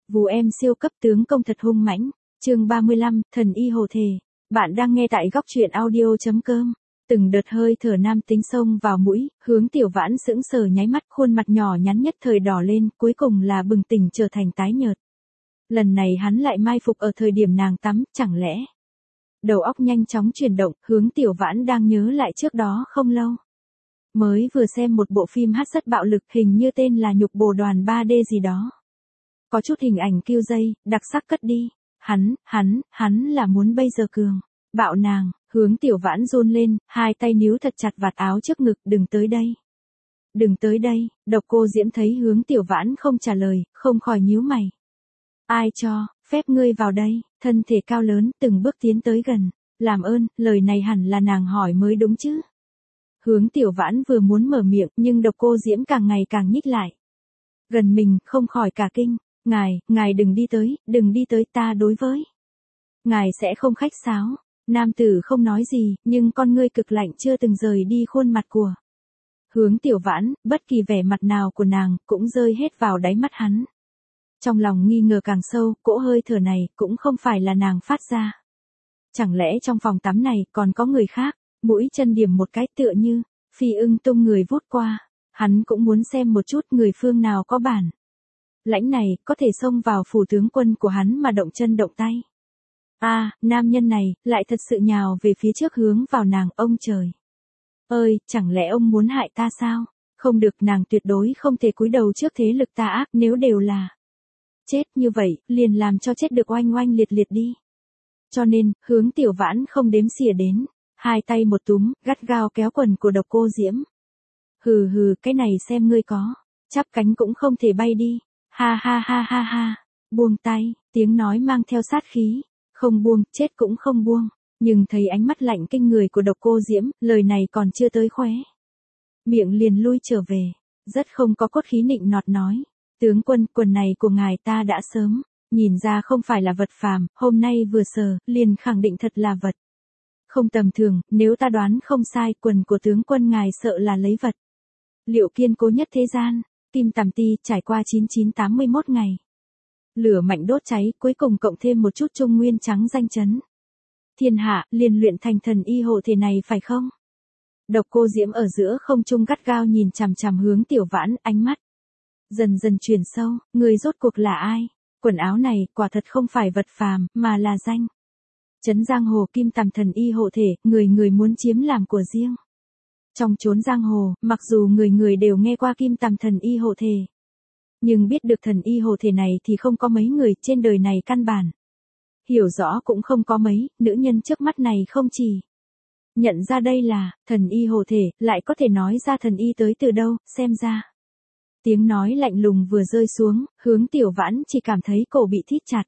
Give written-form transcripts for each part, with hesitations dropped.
Vù em siêu cấp tướng công thật hung mãnh. Chương 35, thần y hồ thể. Bạn đang nghe tại góc truyện audio.com. Từng đợt hơi thở nam tính xông vào mũi, Hướng Tiểu Vãn sững sờ nháy mắt, khuôn mặt nhỏ nhắn nhất thời đỏ lên, cuối cùng là bừng tỉnh trở thành tái nhợt. Lần này hắn lại mai phục ở thời điểm nàng tắm, chẳng lẽ? Đầu óc nhanh chóng chuyển động, Hướng Tiểu Vãn đang nhớ lại trước đó không lâu. Mới vừa xem một bộ phim hát rất bạo lực, hình như tên là Nhục Bồ Đoàn 3D gì đó. Có chút hình ảnh kill dây, đặc sắc cất đi. Hắn là muốn bây giờ cường. Bạo nàng, Hướng Tiểu Vãn run lên, hai tay níu thật chặt vạt áo trước ngực, đừng tới đây. Đừng tới đây, Độc Cô Diễm thấy Hướng Tiểu Vãn không trả lời, không khỏi nhíu mày. Ai cho, phép ngươi vào đây, thân thể cao lớn, từng bước tiến tới gần. Làm ơn, lời này hẳn là nàng hỏi mới đúng chứ. Hướng Tiểu Vãn vừa muốn mở miệng, nhưng Độc Cô Diễm càng ngày càng nhích lại. Gần mình, không khỏi cả kinh. Ngài đừng đi tới, ta đối với. Ngài sẽ không khách sáo. Nam tử không nói gì, nhưng con ngươi cực lạnh chưa từng rời đi khuôn mặt của Hướng Tiểu Vãn, bất kỳ vẻ mặt nào của nàng, cũng rơi hết vào đáy mắt hắn. Trong lòng nghi ngờ càng sâu, cỗ hơi thở này, cũng không phải là nàng phát ra. Chẳng lẽ trong phòng tắm này, còn có người khác, mũi chân điểm một cái tựa như, phi ưng tung người vút qua. Hắn cũng muốn xem một chút người phương nào có bản lãnh này, có thể xông vào phủ tướng quân của hắn mà động chân động tay. Nam nhân này, lại thật sự nhào về phía trước hướng vào nàng, ông trời. Ơi, chẳng lẽ ông muốn hại ta sao? Không được, nàng tuyệt đối không thể cúi đầu trước thế lực tà ác, nếu đều là chết như vậy, liền làm cho chết được oanh oanh liệt liệt đi. Cho nên, Hướng Tiểu Vãn không đếm xỉa đến, hai tay một túm, gắt gao kéo quần của Độc Cô Diễm. Hừ, cái này xem ngươi có, chắp cánh cũng không thể bay đi. Ha, buông tay, tiếng nói mang theo sát khí, không buông, chết cũng không buông, nhưng thấy ánh mắt lạnh kinh người của Độc Cô Diễm, lời này còn chưa tới khóe miệng liền lui trở về, rất không có cốt khí nịnh nọt nói, tướng quân, quần này của ngài ta đã sớm nhìn ra không phải là vật phàm, hôm nay vừa sờ, liền khẳng định thật là vật không tầm thường, nếu ta đoán không sai, quần của tướng quân ngài sợ là lấy vật liệu kiên cố nhất thế gian. Tim tằm ti, trải qua 9981 ngày. Lửa mạnh đốt cháy, cuối cùng cộng thêm một chút trung nguyên trắng danh chấn. Thiên hạ, liền luyện thành thần y hộ thể này phải không? Độc Cô Diễm ở giữa không trung gắt gao nhìn chằm chằm Hướng Tiểu Vãn, ánh mắt dần dần chuyển sâu, người rốt cuộc là ai? Quần áo này, quả thật không phải vật phàm, mà là danh chấn giang hồ kim tằm thần y hộ thể, người muốn chiếm làm của riêng. Trong chốn giang hồ, mặc dù người đều nghe qua kim tằm thần y hộ thể, nhưng biết được thần y hộ thể này thì không có mấy người, trên đời này căn bản hiểu rõ cũng không có mấy. Nữ nhân trước mắt này không chỉ nhận ra đây là thần y hộ thể, lại có thể nói ra thần y tới từ đâu, xem ra. Tiếng nói lạnh lùng vừa rơi xuống, Hướng Tiểu Vãn chỉ cảm thấy cổ bị thít chặt.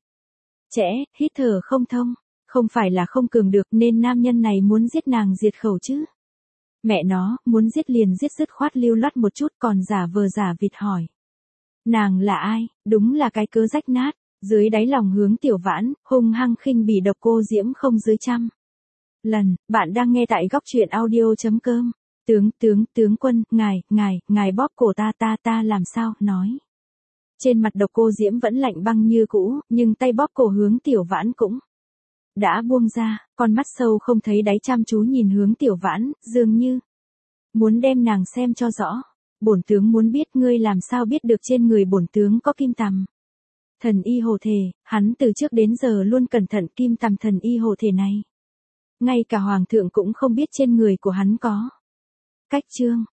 Hít thở không thông, không phải là không cường được nên nam nhân này muốn giết nàng diệt khẩu chứ. Mẹ nó, muốn giết liền giết dứt khoát lưu loát một chút, còn giả vờ giả vịt hỏi. Nàng là ai? Đúng là cái cớ rách nát. Dưới đáy lòng Hướng Tiểu Vãn, hung hăng khinh bỉ Độc Cô Diễm không dưới trăm lần. Bạn đang nghe tại góc truyện audio.com. Tướng quân, ngài bóp cổ ta làm sao, nói. Trên mặt Độc Cô Diễm vẫn lạnh băng như cũ, nhưng tay bóp cổ Hướng Tiểu Vãn cũng đã buông ra, con mắt sâu không thấy đáy chăm chú nhìn Hướng Tiểu Vãn, dường như muốn đem nàng xem cho rõ. Bổn tướng muốn biết ngươi làm sao biết được trên người bổn tướng có kim tằm thần y hộ thể, hắn từ trước đến giờ luôn cẩn thận kim tằm thần y hộ thể này. Ngay cả hoàng thượng cũng không biết trên người của hắn có. Cách chương